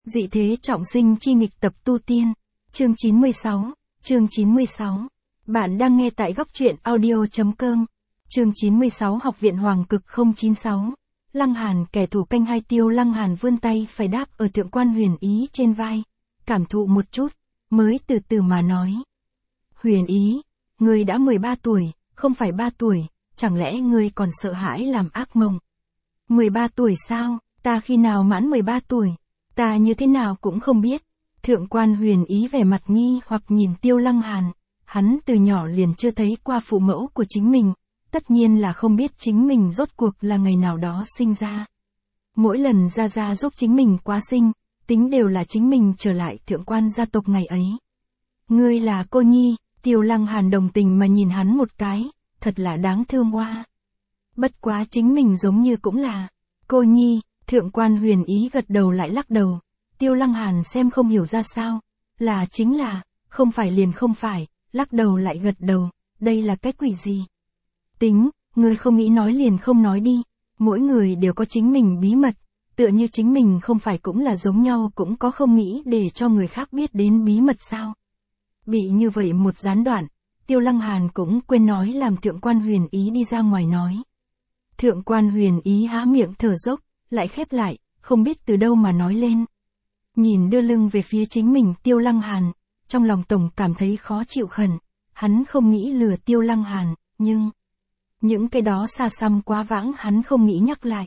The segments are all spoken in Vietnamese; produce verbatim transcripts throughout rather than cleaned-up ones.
Dị thế trọng sinh chi nghịch tập tu tiên. Chương chín mươi sáu. Chương chín mươi sáu. Bạn đang nghe tại góc truyện audio.com. Chương chín mươi sáu. Học viện Hoàng Cực không chín sáu. Lăng Hàn, kẻ thù canh hai Tiêu Lăng Hàn vươn tay phải đáp ở Thượng Quan Huyền Ý trên vai, cảm thụ một chút, mới từ từ mà nói. Huyền Ý, ngươi đã mười ba tuổi, không phải ba tuổi, chẳng lẽ ngươi còn sợ hãi làm ác mộng? mười ba tuổi sao, ta khi nào mãn mười ba tuổi? Ta như thế nào cũng không biết. Thượng Quan Huyền Ý vẻ mặt nghi hoặc nhìn Tiêu Lăng Hàn, hắn từ nhỏ liền chưa thấy qua phụ mẫu của chính mình, tất nhiên là không biết chính mình rốt cuộc là ngày nào đó sinh ra. Mỗi lần Gia Gia giúp chính mình quá sinh, tính đều là chính mình trở lại thượng quan gia tộc ngày ấy. Ngươi là cô nhi, Tiêu Lăng Hàn đồng tình mà nhìn hắn một cái, thật là đáng thương hoa. Bất quá chính mình giống như cũng là cô nhi. Thượng Quan Huyền Ý gật đầu lại lắc đầu. Tiêu Lăng Hàn xem không hiểu ra sao, là chính là, không phải liền không phải, lắc đầu lại gật đầu, đây là cái quỷ gì? Tính, người không nghĩ nói liền không nói đi, mỗi người đều có chính mình bí mật, tựa như chính mình không phải cũng là giống nhau cũng có không nghĩ để cho người khác biết đến bí mật sao? Bị như vậy một gián đoạn, Tiêu Lăng Hàn cũng quên nói làm Thượng Quan Huyền Ý đi ra ngoài nói. Thượng Quan Huyền Ý há miệng thở dốc, lại khép lại, không biết từ đâu mà nói lên. Nhìn đưa lưng về phía chính mình Tiêu Lăng Hàn, trong lòng tổng cảm thấy khó chịu khẩn, hắn không nghĩ lừa Tiêu Lăng Hàn, nhưng những cái đó xa xăm quá vãng hắn không nghĩ nhắc lại.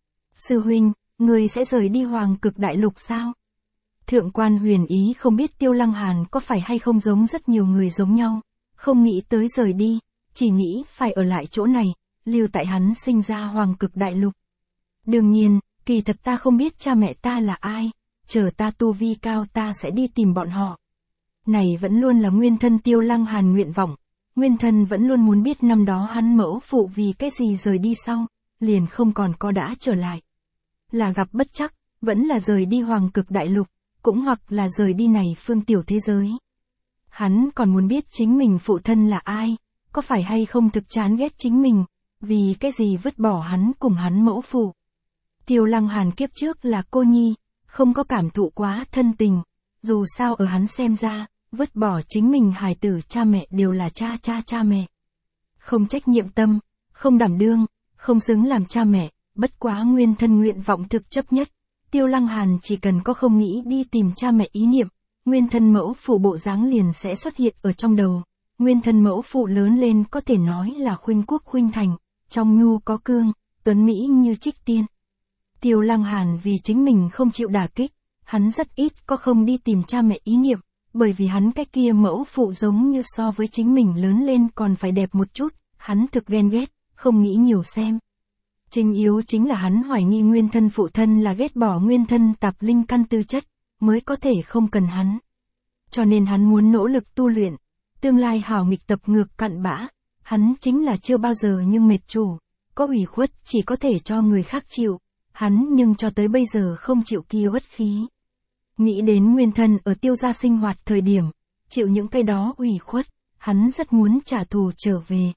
Sư huynh, người sẽ rời đi Hoàng Cực Đại Lục sao? Thượng Quan Huyền Ý không biết Tiêu Lăng Hàn có phải hay không giống rất nhiều người giống nhau, không nghĩ tới rời đi, chỉ nghĩ phải ở lại chỗ này, lưu tại hắn sinh ra Hoàng Cực Đại Lục. Đương nhiên, kỳ thật ta không biết cha mẹ ta là ai, chờ ta tu vi cao ta sẽ đi tìm bọn họ. Này vẫn luôn là nguyên thân Tiêu Lăng Hàn nguyện vọng, nguyên thân vẫn luôn muốn biết năm đó hắn mẫu phụ vì cái gì rời đi sau, liền không còn có đã trở lại. Là gặp bất trắc, vẫn là rời đi Hoàng Cực Đại Lục, cũng hoặc là rời đi này phương tiểu thế giới. Hắn còn muốn biết chính mình phụ thân là ai, có phải hay không thực chán ghét chính mình, vì cái gì vứt bỏ hắn cùng hắn mẫu phụ. Tiêu Lăng Hàn kiếp trước là cô nhi, không có cảm thụ quá thân tình, dù sao ở hắn xem ra, vứt bỏ chính mình hài tử cha mẹ đều là cha cha cha mẹ. Không trách nhiệm tâm, không đảm đương, không xứng làm cha mẹ, bất quá nguyên thân nguyện vọng thực chấp nhất. Tiêu Lăng Hàn chỉ cần có không nghĩ đi tìm cha mẹ ý niệm, nguyên thân mẫu phụ bộ dáng liền sẽ xuất hiện ở trong đầu. Nguyên thân mẫu phụ lớn lên có thể nói là khuynh quốc khuynh thành, trong nhu có cương, tuấn mỹ như trích tiên. Tiêu Lăng Hàn vì chính mình không chịu đả kích, hắn rất ít có không đi tìm cha mẹ ý niệm, bởi vì hắn cái kia mẫu phụ giống như so với chính mình lớn lên còn phải đẹp một chút, hắn thực ghen ghét, không nghĩ nhiều xem. Chính yếu chính là hắn hoài nghi nguyên thân phụ thân là ghét bỏ nguyên thân tạp linh căn tư chất, mới có thể không cần hắn. Cho nên hắn muốn nỗ lực tu luyện, tương lai hảo nghịch tập ngược cặn bã, hắn chính là chưa bao giờ nhưng mệt chủ, có ủy khuất chỉ có thể cho người khác chịu. Hắn nhưng cho tới bây giờ không chịu kia uất khí. Nghĩ đến nguyên thân ở Tiêu gia sinh hoạt thời điểm, chịu những cái đó ủy khuất, hắn rất muốn trả thù trở về.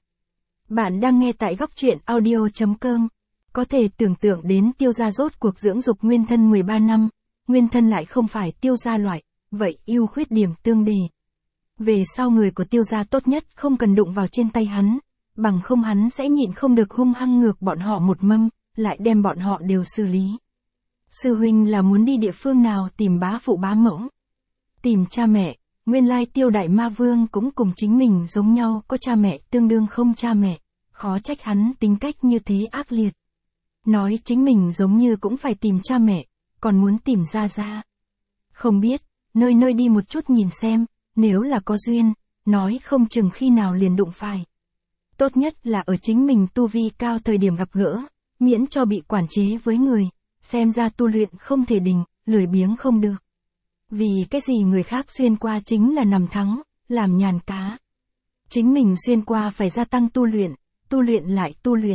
Bạn đang nghe tại góc truyện audio.com. Có thể tưởng tượng đến Tiêu gia rốt cuộc dưỡng dục nguyên thân mười ba năm, nguyên thân lại không phải Tiêu gia loại, vậy ưu khuyết điểm tương đề. Về sau người của Tiêu gia tốt nhất không cần đụng vào trên tay hắn, bằng không hắn sẽ nhịn không được hung hăng ngược bọn họ một mâm, lại đem bọn họ đều xử lý. Sư huynh là muốn đi địa phương nào tìm bá phụ bá mẫu? Tìm cha mẹ, nguyên lai Tiêu Đại Ma Vương cũng cùng chính mình giống nhau có cha mẹ tương đương không cha mẹ, khó trách hắn tính cách như thế ác liệt. Nói chính mình giống như cũng phải tìm cha mẹ, còn muốn tìm Gia Gia. Không biết, nơi nơi đi một chút nhìn xem, nếu là có duyên, nói không chừng khi nào liền đụng phải. Tốt nhất là ở chính mình tu vi cao thời điểm gặp gỡ. Miễn cho bị quản chế với người, xem ra tu luyện không thể đình, lười biếng không được. Vì cái gì người khác xuyên qua chính là nằm thắng, làm nhàn cá. Chính mình xuyên qua phải gia tăng tu luyện, tu luyện lại tu luyện.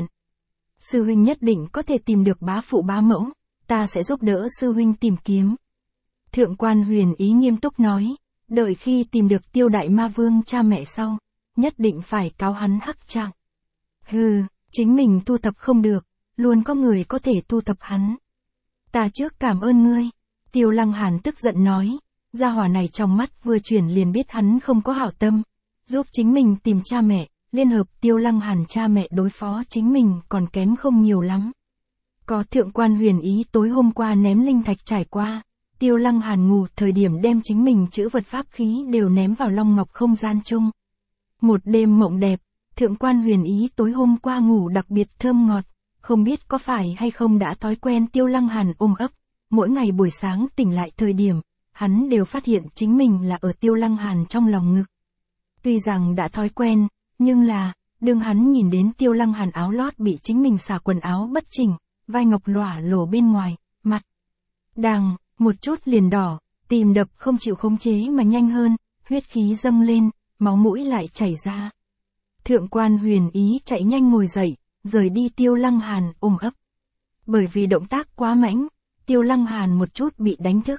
Sư huynh nhất định có thể tìm được bá phụ bá mẫu, ta sẽ giúp đỡ sư huynh tìm kiếm. Thượng Quan Huyền Ý nghiêm túc nói, đợi khi tìm được Tiêu Đại Ma Vương cha mẹ sau, nhất định phải cáo hắn hắc trạng. Hừ, chính mình thu thập không được. Luôn có người có thể tu tập hắn. Ta trước cảm ơn ngươi. Tiêu Lăng Hàn tức giận nói, gia hỏa này trong mắt vừa chuyển liền biết hắn không có hảo tâm, giúp chính mình tìm cha mẹ, liên hợp Tiêu Lăng Hàn cha mẹ đối phó chính mình còn kém không nhiều lắm. Có thượng quan huyền ý tối hôm qua ném linh thạch trải qua, Tiêu Lăng Hàn ngủ thời điểm đem chính mình chữ vật pháp khí đều ném vào long ngọc không gian chung. Một đêm mộng đẹp, thượng quan huyền ý tối hôm qua ngủ đặc biệt thơm ngọt, không biết có phải hay không đã thói quen Tiêu Lăng Hàn ôm ấp, mỗi ngày buổi sáng tỉnh lại thời điểm, hắn đều phát hiện chính mình là ở Tiêu Lăng Hàn trong lòng ngực. Tuy rằng đã thói quen, nhưng là, đương hắn nhìn đến Tiêu Lăng Hàn áo lót bị chính mình xả quần áo bất chỉnh, vai ngọc lỏa lổ bên ngoài, mặt đằng, một chút liền đỏ, tim đập không chịu khống chế mà nhanh hơn, huyết khí dâng lên, máu mũi lại chảy ra. Thượng quan huyền ý chạy nhanh ngồi dậy, rời đi Tiêu Lăng Hàn ôm ấp. Bởi vì động tác quá mãnh, Tiêu Lăng Hàn một chút bị đánh thức.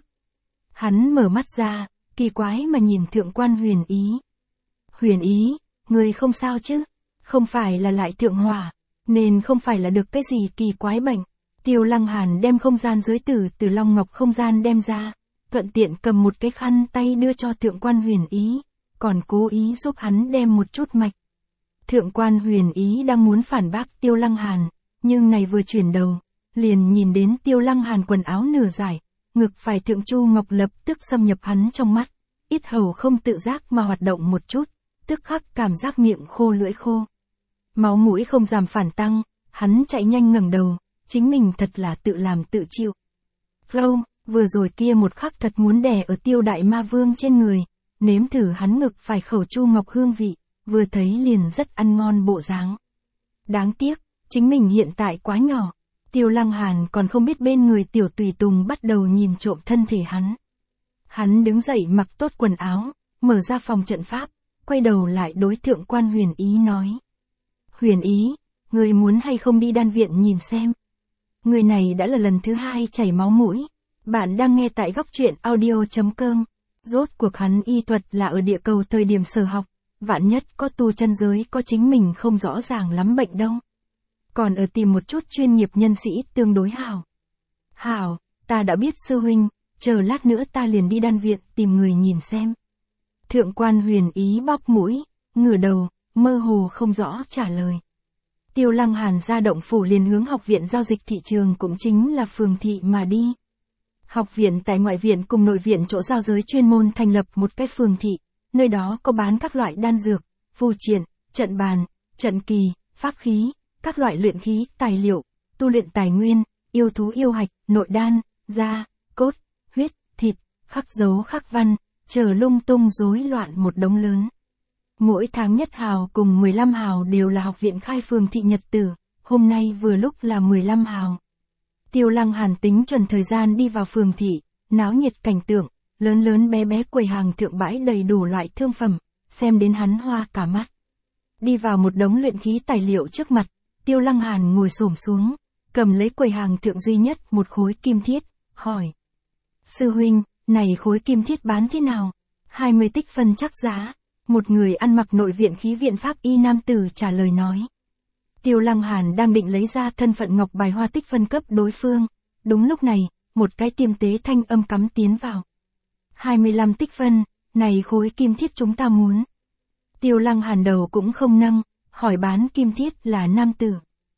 Hắn mở mắt ra, kỳ quái mà nhìn thượng quan huyền ý. Huyền ý, người không sao chứ? Không phải là lại thượng hỏa, nên không phải là được cái gì kỳ quái bệnh. Tiêu Lăng Hàn đem không gian giới tử từ long ngọc không gian đem ra, thuận tiện cầm một cái khăn tay đưa cho thượng quan huyền ý, còn cố ý giúp hắn đem một chút mạch. Thượng quan huyền ý đang muốn phản bác Tiêu Lăng Hàn, nhưng này vừa chuyển đầu, liền nhìn đến Tiêu Lăng Hàn quần áo nửa giải, ngực phải thượng chu ngọc lập tức xâm nhập hắn trong mắt, ít hầu không tự giác mà hoạt động một chút, tức khắc cảm giác miệng khô lưỡi khô. Máu mũi không giảm phản tăng, hắn chạy nhanh ngẩng đầu, chính mình thật là tự làm tự chịu. Flow, vừa rồi kia một khắc thật muốn đè ở Tiêu Đại Ma Vương trên người, nếm thử hắn ngực phải khẩu chu ngọc hương vị, vừa thấy liền rất ăn ngon bộ dáng. Đáng tiếc, chính mình hiện tại quá nhỏ, Tiêu Lăng Hàn còn không biết bên người tiểu tùy tùng bắt đầu nhìn trộm thân thể hắn. Hắn đứng dậy mặc tốt quần áo, mở ra phòng trận pháp, quay đầu lại đối thượng quan huyền ý nói. Huyền ý, người muốn hay không đi đan viện nhìn xem. Người này đã là lần thứ hai chảy máu mũi. Bạn đang nghe tại góc truyện audio chấm com. Rốt cuộc hắn y thuật là ở địa cầu thời điểm sở học, vạn nhất có tu chân giới có chính mình không rõ ràng lắm bệnh đâu. Còn ở tìm một chút chuyên nghiệp nhân sĩ tương đối hảo. Hảo, ta đã biết sư huynh, chờ lát nữa ta liền đi đan viện tìm người nhìn xem. Thượng quan huyền ý bóp mũi, ngửa đầu, mơ hồ không rõ trả lời. Tiêu Lăng Hàn ra động phủ liền hướng học viện giao dịch thị trường cũng chính là phường thị mà đi. Học viện tại ngoại viện cùng nội viện chỗ giao giới chuyên môn thành lập một cái phường thị, nơi đó có bán các loại đan dược, phù triện, trận bàn, trận kỳ, pháp khí, các loại luyện khí, tài liệu, tu luyện tài nguyên, yêu thú yêu hạch, nội đan, da, cốt, huyết, thịt, khắc dấu khắc văn, chờ lung tung rối loạn một đống lớn. Mỗi tháng nhất hào cùng mười lăm hào đều là học viện khai phường thị nhật tử, hôm nay vừa lúc là mười lăm hào. Tiêu Lăng Hàn tính chuẩn thời gian đi vào phường thị, náo nhiệt cảnh tượng, lớn lớn bé bé quầy hàng thượng bãi đầy đủ loại thương phẩm, xem đến hắn hoa cả mắt. Đi vào một đống luyện khí tài liệu trước mặt, Tiêu Lăng Hàn ngồi xổm xuống, cầm lấy quầy hàng thượng duy nhất một khối kim thiết, hỏi. Sư huynh, này khối kim thiết bán thế nào? hai mươi tích phân chắc giá. Một người ăn mặc nội viện khí viện pháp y nam tử trả lời nói. Tiêu Lăng Hàn đang định lấy ra thân phận ngọc bài hoa tích phân cấp đối phương. Đúng lúc này, một cái tiêm tế thanh âm cắm tiến vào. hai mươi lăm tích phân, này khối kim thiết chúng ta muốn. Tiêu Lăng Hàn đầu cũng không nâng, hỏi bán kim thiết là nam tử.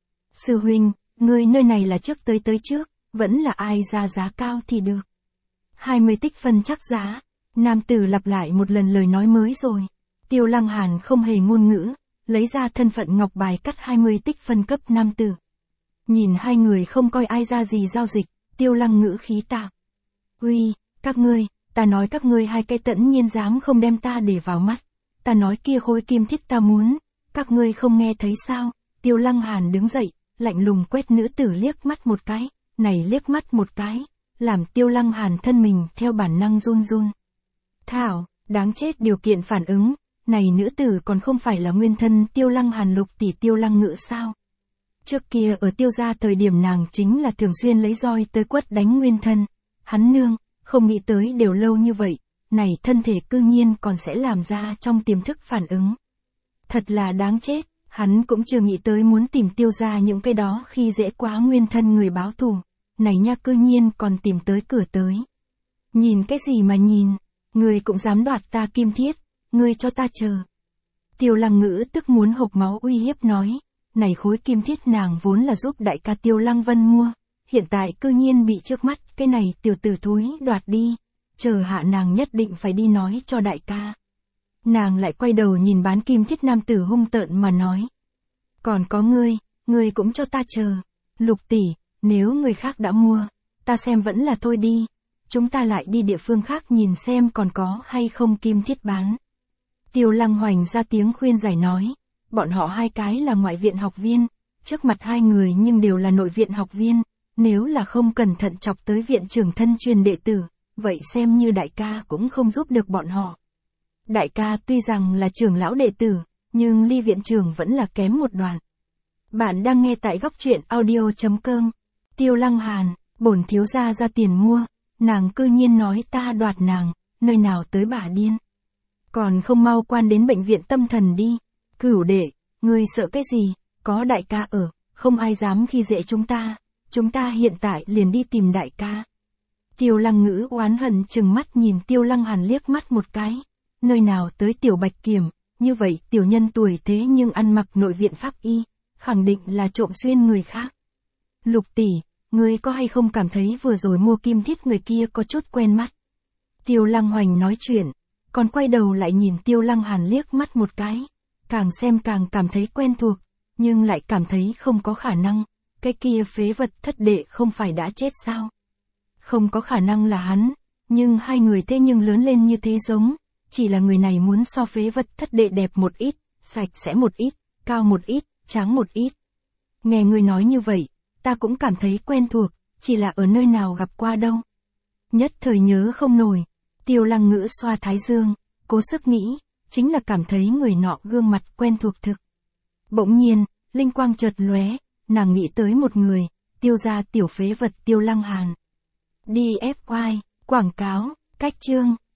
Sư huynh, người nơi này là trước tới tới trước, vẫn là ai ra giá cao thì được. hai mươi tích phân chắc giá, nam tử lặp lại một lần lời nói mới rồi. Tiêu Lăng Hàn không hề ngôn ngữ, lấy ra thân phận ngọc bài cắt hai mươi tích phân cấp nam tử. Nhìn hai người không coi ai ra gì giao dịch, Tiêu Lăng ngữ khí tạp. Uy, các ngươi, ta nói các ngươi hai cái tẫn nhiên dám không đem ta để vào mắt. Ta nói kia khối kim thiết ta muốn, các ngươi không nghe thấy sao? Tiêu Lăng Hàn đứng dậy, lạnh lùng quét nữ tử liếc mắt một cái, này liếc mắt một cái, làm Tiêu Lăng Hàn thân mình theo bản năng run run. Thảo, đáng chết điều kiện phản ứng. Này nữ tử còn không phải là nguyên thân Tiêu Lăng Hàn lục tỷ Tiêu Lăng Ngữ sao? Trước kia ở Tiêu gia thời điểm nàng chính là thường xuyên lấy roi tới quất đánh nguyên thân. Hắn nương, không nghĩ tới đều lâu như vậy, này thân thể cư nhiên còn sẽ làm ra trong tiềm thức phản ứng. Thật là đáng chết, hắn cũng chưa nghĩ tới muốn tìm Tiêu gia những cái đó khi dễ quá nguyên thân người báo thù. Này nha cư nhiên còn tìm tới cửa tới. Nhìn cái gì mà nhìn, ngươi cũng dám đoạt ta kim thiết, ngươi cho ta chờ. Tiêu Lăng Ngữ tức muốn hộc máu uy hiếp nói, này khối kim thiết nàng vốn là giúp đại ca Tiêu Lăng Vân mua, hiện tại cư nhiên bị trước mắt cái này tiểu tử thúi đoạt đi, chờ hạ nàng nhất định phải đi nói cho đại ca. Nàng lại quay đầu nhìn bán kim thiết nam tử hung tợn mà nói. Còn có ngươi, ngươi cũng cho ta chờ, Lục tỷ, nếu người khác đã mua, ta xem vẫn là thôi đi, chúng ta lại đi địa phương khác nhìn xem còn có hay không kim thiết bán. Tiêu Lăng Hoành ra tiếng khuyên giải nói, bọn họ hai cái là ngoại viện học viên, trước mặt hai người nhưng đều là nội viện học viên, nếu là không cẩn thận chọc tới viện trưởng thân truyền đệ tử, vậy xem như đại ca cũng không giúp được bọn họ. Đại ca tuy rằng là trưởng lão đệ tử, nhưng ly viện trưởng vẫn là kém một đoạn. Bạn đang nghe tại góc truyện audio chấm com. Tiêu Lăng Hàn, bổn thiếu gia ra tiền mua, nàng cư nhiên nói ta đoạt nàng, nơi nào tới bả điên. Còn không mau quan đến bệnh viện tâm thần đi. Cửu đệ, ngươi sợ cái gì, có đại ca ở, không ai dám khi dễ chúng ta, chúng ta hiện tại liền đi tìm đại ca. Tiêu Lăng Ngữ oán hận chừng mắt nhìn Tiêu Lăng Hàn liếc mắt một cái, nơi nào tới tiểu bạch kiểm, như vậy tiểu nhân tuổi thế nhưng ăn mặc nội viện pháp y, khẳng định là trộm xuyên người khác. Lục tỷ, ngươi có hay không cảm thấy vừa rồi mua kim thiết người kia có chút quen mắt? Tiêu Lăng Hoành nói chuyện, còn quay đầu lại nhìn Tiêu Lăng Hàn liếc mắt một cái, càng xem càng cảm thấy quen thuộc, nhưng lại cảm thấy không có khả năng, cái kia phế vật thất đệ không phải đã chết sao? Không có khả năng là hắn, nhưng hai người thế nhưng lớn lên như thế giống, chỉ là người này muốn so phế vật thất đệ đẹp một ít, sạch sẽ một ít, cao một ít, trắng một ít. Nghe người nói như vậy, ta cũng cảm thấy quen thuộc, chỉ là ở nơi nào gặp qua đâu. Nhất thời nhớ không nổi, Tiêu Lăng Ngữ xoa thái dương, cố sức nghĩ, chính là cảm thấy người nọ gương mặt quen thuộc thực. Bỗng nhiên, linh quang chợt lóe, nàng nghĩ tới một người, Tiêu gia tiểu phế vật Tiêu Lăng Hàn. đi ép oai, quảng cáo, cách chương.